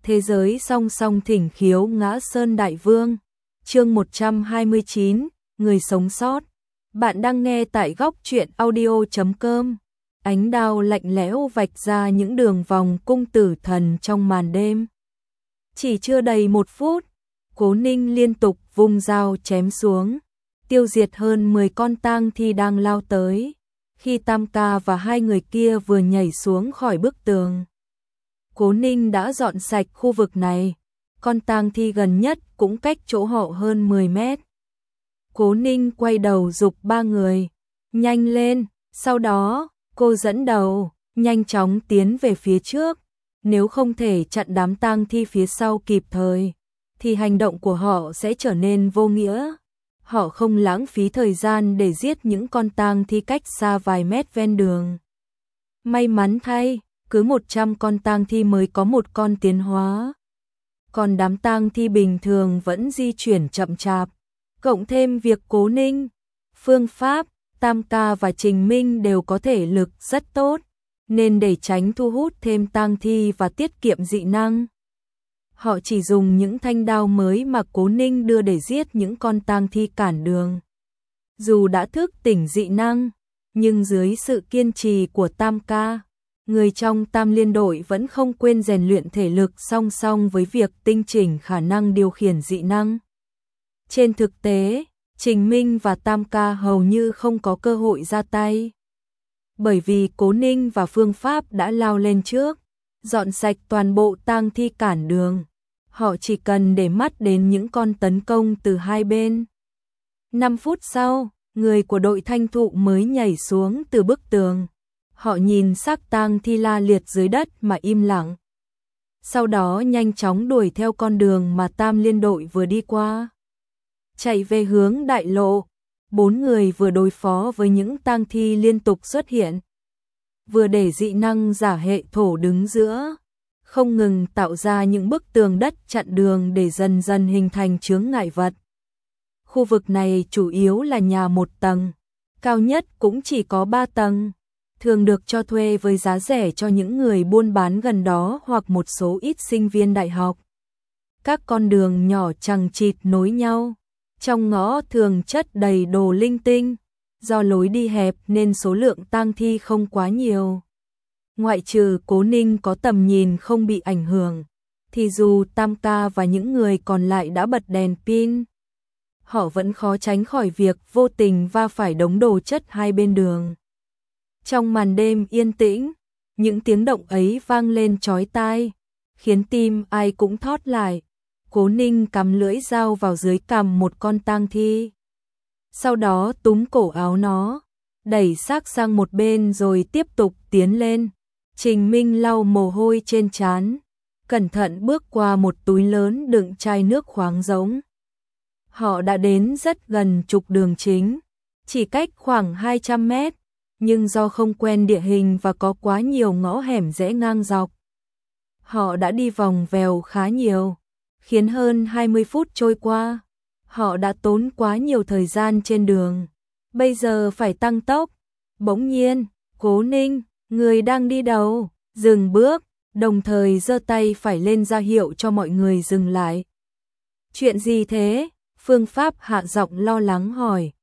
thế giới song song thỉnh khiếu ngã sơn đại vương. Chương 129, người sống sót. Bạn đang nghe tại góc truyện audio.com. Ánh đao lạnh lẽo vạch ra những đường vòng cung tử thần trong màn đêm. Chỉ chưa đầy 1 phút, Cố Ninh liên tục vung dao chém xuống, tiêu diệt hơn 10 con tang thi đang lao tới. Khi Tam Ca và hai người kia vừa nhảy xuống khỏi bức tường, Cố Ninh đã dọn sạch khu vực này. Con tang thi gần nhất cũng cách chỗ họ hơn 10 mét. Cố Ninh quay đầu giục ba người, nhanh lên, sau đó, cô dẫn đầu, nhanh chóng tiến về phía trước. Nếu không thể chặn đám tang thi phía sau kịp thời, thì hành động của họ sẽ trở nên vô nghĩa. Họ không lãng phí thời gian để giết những con tang thi cách xa vài mét ven đường. May mắn thay, cứ 100 con tang thi mới có một con tiến hóa. Còn đám tang thi bình thường vẫn di chuyển chậm chạp. Cộng thêm việc Cố Ninh, Phương Pháp, Tam Ca và Trình Minh đều có thể lực rất tốt, nên để tránh thu hút thêm tang thi và tiết kiệm dị năng, họ chỉ dùng những thanh đao mới mà Cố Ninh đưa để giết những con tang thi cản đường. Dù đã thức tỉnh dị năng, nhưng dưới sự kiên trì của Tam Ca, người trong Tam Liên đội vẫn không quên rèn luyện thể lực song song với việc tinh chỉnh khả năng điều khiển dị năng. Trên thực tế, Trình Minh và Tam Ca hầu như không có cơ hội ra tay. Bởi vì Cố Ninh và Phương Pháp đã lao lên trước, dọn sạch toàn bộ tang thi cản đường. Họ chỉ cần để mắt đến những con tấn công từ hai bên. 5 phút sau, người của đội thanh thụ mới nhảy xuống từ bức tường. Họ nhìn xác tang thi la liệt dưới đất mà im lặng. Sau đó nhanh chóng đuổi theo con đường mà Tam Liên đội vừa đi qua. Chạy về hướng đại lộ, 4 người vừa đối phó với những tang thi liên tục xuất hiện, vừa để dị năng giả hệ thổ đứng giữa, không ngừng tạo ra những bức tường đất chặn đường để dần dần hình thành chướng ngại vật. Khu vực này chủ yếu là nhà 1 tầng, cao nhất cũng chỉ có 3 tầng, thường được cho thuê với giá rẻ cho những người buôn bán gần đó hoặc một số ít sinh viên đại học. Các con đường nhỏ chằng chịt nối nhau, trong ngõ thường chất đầy đồ linh tinh, do lối đi hẹp nên số lượng tang thi không quá nhiều. Ngoại trừ Cố Ninh có tầm nhìn không bị ảnh hưởng, thì dù Tam Ca và những người còn lại đã bật đèn pin, họ vẫn khó tránh khỏi việc vô tình va phải đống đồ chất hai bên đường. Trong màn đêm yên tĩnh, những tiếng động ấy vang lên chói tai, khiến tim ai cũng thót lại. Cố Ninh cắm lưỡi dao vào dưới cằm một con tang thi. Sau đó túm cổ áo nó, đẩy xác sang một bên rồi tiếp tục tiến lên. Trình Minh lau mồ hôi trên trán, cẩn thận bước qua một túi lớn đựng chai nước khoáng rỗng. Họ đã đến rất gần trục đường chính, chỉ cách khoảng 200 mét, nhưng do không quen địa hình và có quá nhiều ngõ hẻm rẽ ngang dọc, họ đã đi vòng vèo khá nhiều, khiến hơn 20 phút trôi qua. Họ đã tốn quá nhiều thời gian trên đường, bây giờ phải tăng tốc. Bỗng nhiên, Cố Ninh, người đang đi đâu, dừng bước, đồng thời giơ tay phải lên ra hiệu cho mọi người dừng lại. Chuyện gì thế? Phương Pháp hạ giọng lo lắng hỏi.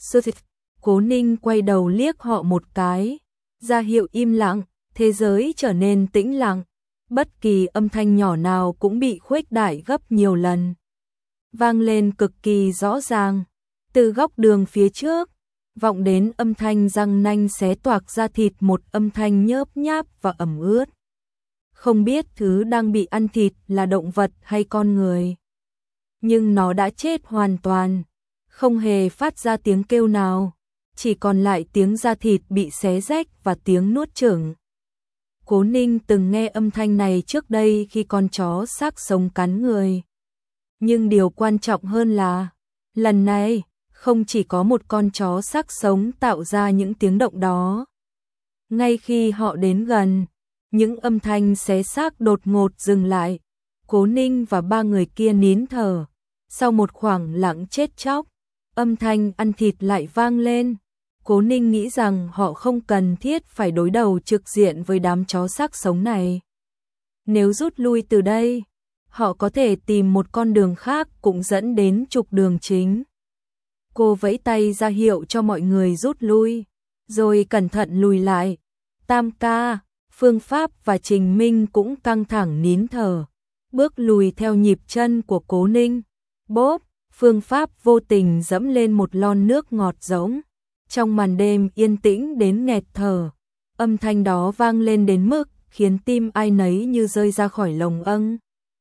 Cố Ninh quay đầu liếc họ một cái, ra hiệu im lặng, thế giới trở nên tĩnh lặng. Bất kỳ âm thanh nhỏ nào cũng bị khuếch đại gấp nhiều lần, vang lên cực kỳ rõ ràng. Từ góc đường phía trước, vọng đến âm thanh răng nanh xé toạc da thịt, một âm thanh nhớp nháp và ẩm ướt. Không biết thứ đang bị ăn thịt là động vật hay con người, nhưng nó đã chết hoàn toàn, không hề phát ra tiếng kêu nào, chỉ còn lại tiếng da thịt bị xé rách và tiếng nuốt chửng. Cố Ninh từng nghe âm thanh này trước đây khi con chó xác sống cắn người. Nhưng điều quan trọng hơn là, lần này, không chỉ có một con chó xác sống tạo ra những tiếng động đó. Ngay khi họ đến gần, những âm thanh xé xác đột ngột dừng lại. Cố Ninh và ba người kia nín thở. Sau một khoảng lặng chết chóc, âm thanh ăn thịt lại vang lên. Cố Ninh nghĩ rằng họ không cần thiết phải đối đầu trực diện với đám chó xác sống này. Nếu rút lui từ đây, họ có thể tìm một con đường khác cũng dẫn đến trục đường chính. Cô vẫy tay ra hiệu cho mọi người rút lui, rồi cẩn thận lùi lại. Tam ca, Phương Pháp và Trình Minh cũng căng thẳng nín thở, bước lùi theo nhịp chân của Cố Ninh. Bốp, Phương Pháp vô tình dẫm lên một lon nước ngọt rỗng. Trong màn đêm yên tĩnh đến nghẹt thở, âm thanh đó vang lên đến mức khiến tim ai nấy như rơi ra khỏi lồng âng.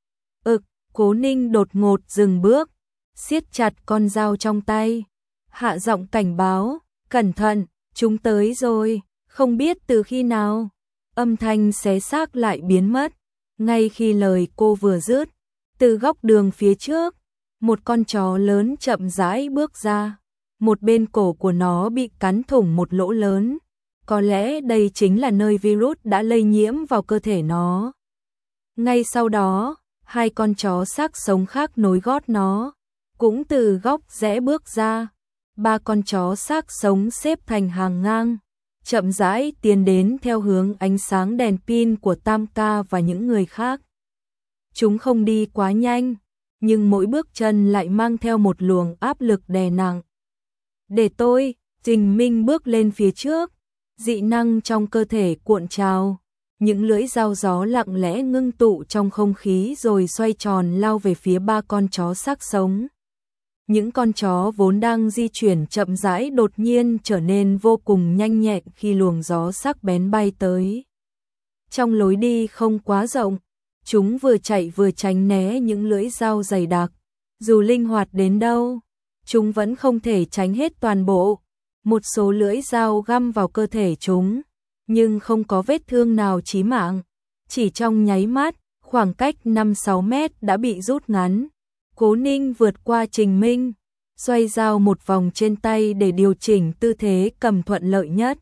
Cố Ninh đột ngột dừng bước, siết chặt con dao trong tay, hạ giọng cảnh báo, cẩn thận, chúng tới rồi. Không biết từ khi nào, âm thanh xé xác lại biến mất. Ngay khi lời cô vừa dứt, từ góc đường phía trước, một con chó lớn chậm rãi bước ra. Một bên cổ của nó bị cắn thủng một lỗ lớn. Có lẽ đây chính là nơi virus đã lây nhiễm vào cơ thể nó. Ngay sau đó, hai con chó xác sống khác nối gót nó, cũng từ góc rẽ bước ra. Ba con chó xác sống xếp thành hàng ngang, chậm rãi tiến đến theo hướng ánh sáng đèn pin của Tam ca và những người khác. Chúng không đi quá nhanh, nhưng mỗi bước chân lại mang theo một luồng áp lực đè nặng. Để tôi, Trình Minh bước lên phía trước, dị năng trong cơ thể cuộn trào. Những lưỡi dao gió lặng lẽ ngưng tụ trong không khí rồi xoay tròn lao về phía ba con chó xác sống. Những con chó vốn đang di chuyển chậm rãi đột nhiên trở nên vô cùng nhanh nhẹn khi luồng gió sắc bén bay tới. Trong lối đi không quá rộng, chúng vừa chạy vừa tránh né những lưỡi dao dày đặc. Dù linh hoạt đến đâu, chúng vẫn không thể tránh hết toàn bộ. Một số lưỡi dao găm vào cơ thể chúng, nhưng không có vết thương nào chí mạng. Chỉ trong nháy mắt, khoảng cách 5-6 mét đã bị rút ngắn. Cố Ninh vượt qua Trình Minh, xoay dao một vòng trên tay để điều chỉnh tư thế cầm thuận lợi nhất.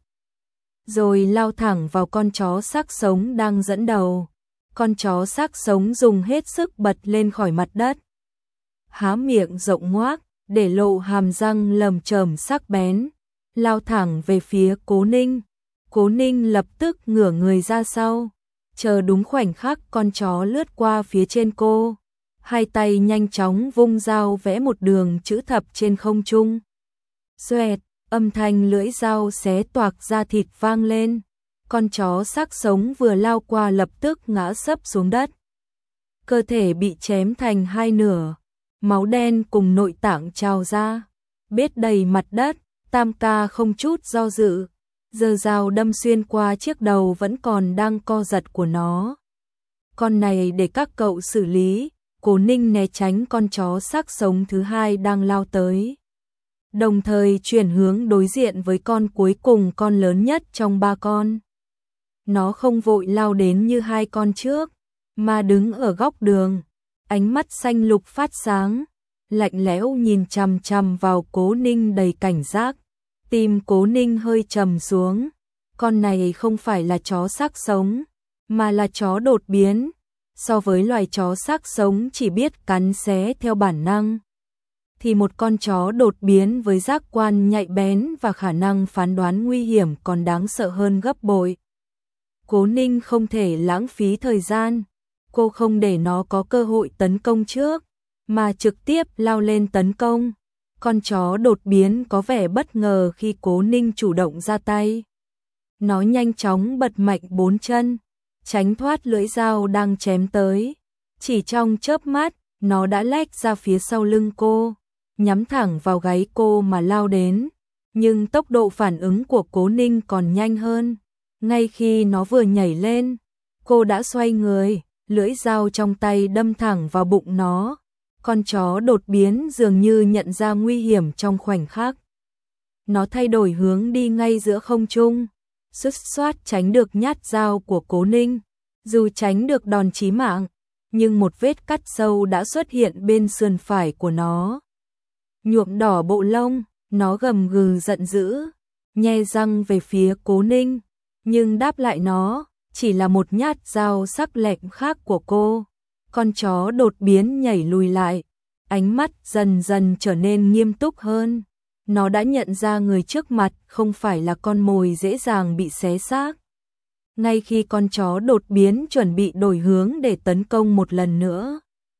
Rồi lao thẳng vào con chó xác sống đang dẫn đầu. Con chó xác sống dùng hết sức bật lên khỏi mặt đất. Há miệng rộng ngoác, để lộ hàm răng lởm chởm sắc bén, lao thẳng về phía Cố Ninh. Cố Ninh lập tức ngửa người ra sau, chờ đúng khoảnh khắc con chó lướt qua phía trên cô. Hai tay nhanh chóng vung dao vẽ một đường chữ thập trên không trung. Xoẹt, âm thanh lưỡi dao xé toạc da thịt vang lên. Con chó xác sống vừa lao qua lập tức ngã sấp xuống đất. Cơ thể bị chém thành hai nửa, máu đen cùng nội tạng trào ra, bết đầy mặt đất. Tam ca không chút do dự, giơ dao đâm xuyên qua chiếc đầu vẫn còn đang co giật của nó. Con này để các cậu xử lý. Cố Ninh né tránh con chó xác sống thứ hai đang lao tới, đồng thời chuyển hướng đối diện với con cuối cùng, con lớn nhất trong ba con. Nó không vội lao đến như hai con trước, mà đứng ở góc đường, ánh mắt xanh lục phát sáng, lạnh lẽo nhìn chằm chằm vào Cố Ninh đầy cảnh giác. Tim Cố Ninh hơi trầm xuống, con này không phải là chó xác sống, mà là chó đột biến. So với loài chó xác sống chỉ biết cắn xé theo bản năng, thì một con chó đột biến với giác quan nhạy bén và khả năng phán đoán nguy hiểm còn đáng sợ hơn gấp bội. Cố Ninh không thể lãng phí thời gian, cô không để nó có cơ hội tấn công trước, mà trực tiếp lao lên tấn công. Con chó đột biến có vẻ bất ngờ khi Cố Ninh chủ động ra tay. Nó nhanh chóng bật mạnh bốn chân, tránh thoát lưỡi dao đang chém tới. Chỉ trong chớp mắt, nó đã lách ra phía sau lưng cô, nhắm thẳng vào gáy cô mà lao đến. Nhưng tốc độ phản ứng của Cố Ninh còn nhanh hơn. Ngay khi nó vừa nhảy lên, cô đã xoay người, lưỡi dao trong tay đâm thẳng vào bụng nó. Con chó đột biến dường như nhận ra nguy hiểm trong khoảnh khắc. Nó thay đổi hướng đi ngay giữa không trung, sứt soát tránh được nhát dao của Cố Ninh. Dù tránh được đòn chí mạng, nhưng một vết cắt sâu đã xuất hiện bên sườn phải của nó, nhuộm đỏ bộ lông. Nó gầm gừ giận dữ, nhe răng về phía Cố Ninh, nhưng đáp lại nó chỉ là một nhát dao sắc lẹm khác của cô. Con chó đột biến nhảy lùi lại, ánh mắt dần dần trở nên nghiêm túc hơn. Nó đã nhận ra người trước mặt không phải là con mồi dễ dàng bị xé xác. Ngay khi con chó đột biến chuẩn bị đổi hướng để tấn công một lần nữa,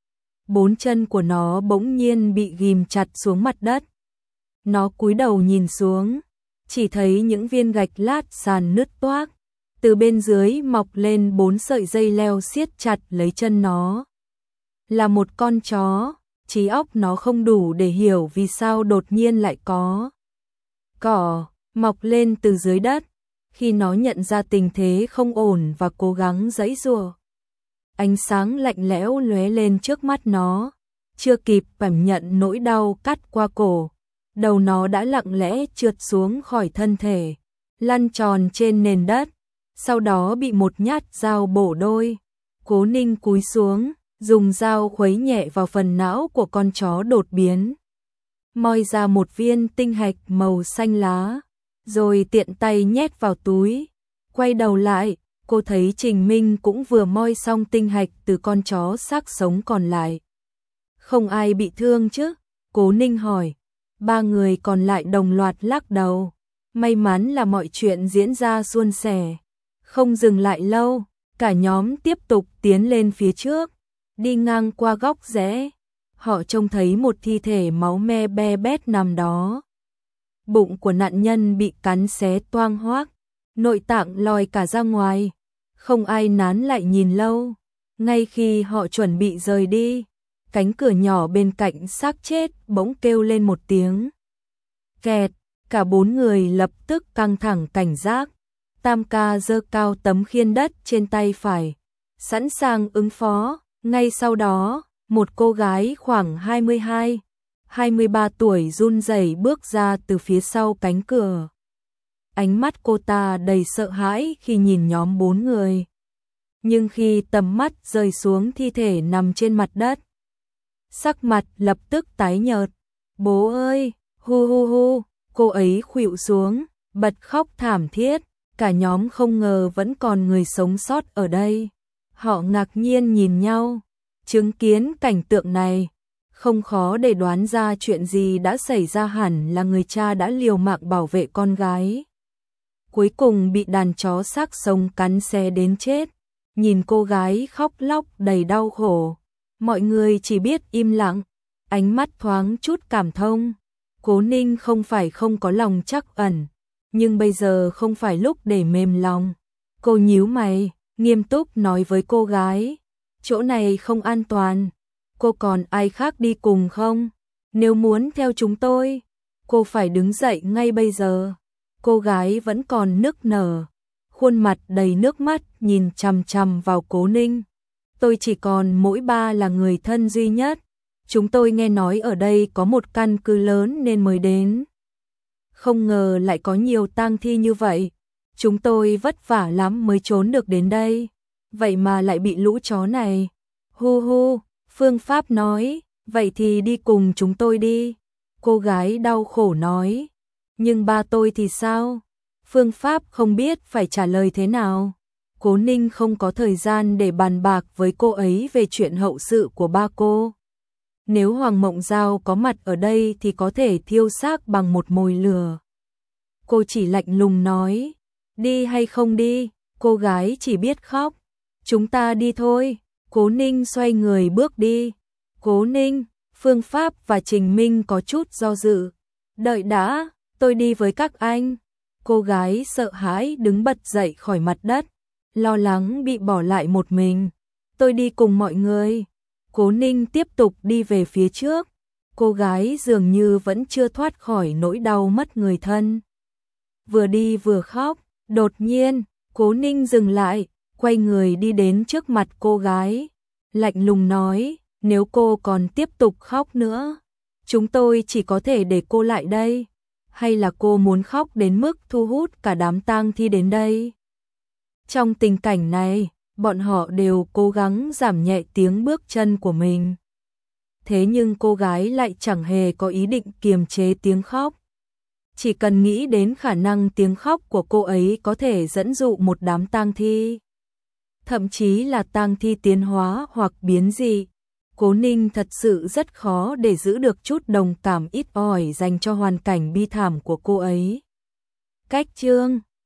4 chân của nó bỗng nhiên bị ghim chặt xuống mặt đất. Nó cúi đầu nhìn xuống, chỉ thấy những viên gạch lát sàn nứt toác, từ bên dưới mọc lên 4 sợi dây leo siết chặt lấy chân nó. Là một con chó, trí óc nó không đủ để hiểu vì sao đột nhiên lại có cỏ mọc lên từ dưới đất. Khi nó nhận ra tình thế không ổn và cố gắng giãy giụa, ánh sáng lạnh lẽo lóe lên trước mắt nó, chưa kịp cảm nhận nỗi đau cắt qua cổ, đầu nó đã lặng lẽ trượt xuống khỏi thân thể, lăn tròn trên nền đất, sau đó bị một nhát dao bổ đôi. Cố Ninh cúi xuống, dùng dao khuấy nhẹ vào phần não của con chó đột biến, moi ra một viên tinh hạch màu xanh lá, rồi tiện tay nhét vào túi. Quay đầu lại, cô thấy Trình Minh cũng vừa moi xong tinh hạch từ con chó xác sống còn lại. Không ai bị thương chứ? Cố Ninh hỏi. 3 người còn lại đồng loạt lắc đầu. May mắn là mọi chuyện diễn ra suôn sẻ. Không dừng lại lâu, cả nhóm tiếp tục tiến lên phía trước. Đi ngang qua góc rẽ, họ trông thấy một thi thể máu me be bét nằm đó. Bụng của nạn nhân bị cắn xé toang hoác, nội tạng lòi cả ra ngoài. Không ai nán lại nhìn lâu. Ngay khi họ chuẩn bị rời đi, cánh cửa nhỏ bên cạnh xác chết bỗng kêu lên một tiếng kẹt. Cả 4 người lập tức căng thẳng cảnh giác. Tam ca giơ cao tấm khiên đất trên tay phải, sẵn sàng ứng phó. Ngay sau đó, một cô gái khoảng 22-23 tuổi run rẩy bước ra từ phía sau cánh cửa. Ánh mắt cô ta đầy sợ hãi khi nhìn nhóm 4 người. Nhưng khi tầm mắt rơi xuống thi thể nằm trên mặt đất, sắc mặt lập tức tái nhợt. Bố ơi, hu hu hu, cô ấy khuỵu xuống, bật khóc thảm thiết. Cả nhóm không ngờ vẫn còn người sống sót ở đây. Họ ngạc nhiên nhìn nhau, chứng kiến cảnh tượng này, không khó để đoán ra chuyện gì đã xảy ra, hẳn là người cha đã liều mạng bảo vệ con gái, cuối cùng bị đàn chó xác sống cắn xé đến chết. Nhìn cô gái khóc lóc đầy đau khổ, mọi người chỉ biết im lặng, ánh mắt thoáng chút cảm thông. Cố Ninh không phải không có lòng trắc ẩn, nhưng bây giờ không phải lúc để mềm lòng. Cô nhíu mày, nghiêm túc nói với cô gái, chỗ này không an toàn, cô còn ai khác đi cùng không? Nếu muốn theo chúng tôi, cô phải đứng dậy ngay bây giờ. Cô gái vẫn còn nức nở, khuôn mặt đầy nước mắt nhìn chằm chằm vào Cố Ninh. Tôi chỉ còn mỗi ba là người thân duy nhất. Chúng tôi nghe nói ở đây có một căn cứ lớn nên mới đến. Không ngờ lại có nhiều tang thi như vậy. Chúng tôi vất vả lắm mới trốn được đến đây. Vậy mà lại bị lũ chó này. Hu hu, Phương Pháp nói, vậy thì đi cùng chúng tôi đi. Cô gái đau khổ nói. Nhưng ba tôi thì sao? Phương Pháp không biết phải trả lời thế nào. Cố Ninh không có thời gian để bàn bạc với cô ấy về chuyện hậu sự của ba cô. Nếu Hoàng Mộng Giao có mặt ở đây thì có thể thiêu xác bằng một mồi lửa. Cô chỉ lạnh lùng nói, đi hay không đi? Cô gái chỉ biết khóc. Chúng ta đi thôi. Cố Ninh xoay người bước đi. Cố Ninh, Phương Pháp và Trình Minh có chút do dự. Đợi đã, tôi đi với các anh. Cô gái sợ hãi đứng bật dậy khỏi mặt đất, lo lắng bị bỏ lại một mình. Tôi đi cùng mọi người. Cố Ninh tiếp tục đi về phía trước. Cô gái dường như vẫn chưa thoát khỏi nỗi đau mất người thân. Vừa đi vừa khóc, đột nhiên, Cố Ninh dừng lại, quay người đi đến trước mặt cô gái. Lạnh lùng nói, nếu cô còn tiếp tục khóc nữa, chúng tôi chỉ có thể để cô lại đây. Hay là cô muốn khóc đến mức thu hút cả đám tang thi đến đây? Trong tình cảnh này, bọn họ đều cố gắng giảm nhẹ tiếng bước chân của mình. Thế nhưng cô gái lại chẳng hề có ý định kiềm chế tiếng khóc. Chỉ cần nghĩ đến khả năng tiếng khóc của cô ấy có thể dẫn dụ một đám tang thi, thậm chí là tang thi tiến hóa hoặc biến dị, Cố Ninh thật sự rất khó để giữ được chút đồng cảm ít ỏi dành cho hoàn cảnh bi thảm của cô ấy. Cách chương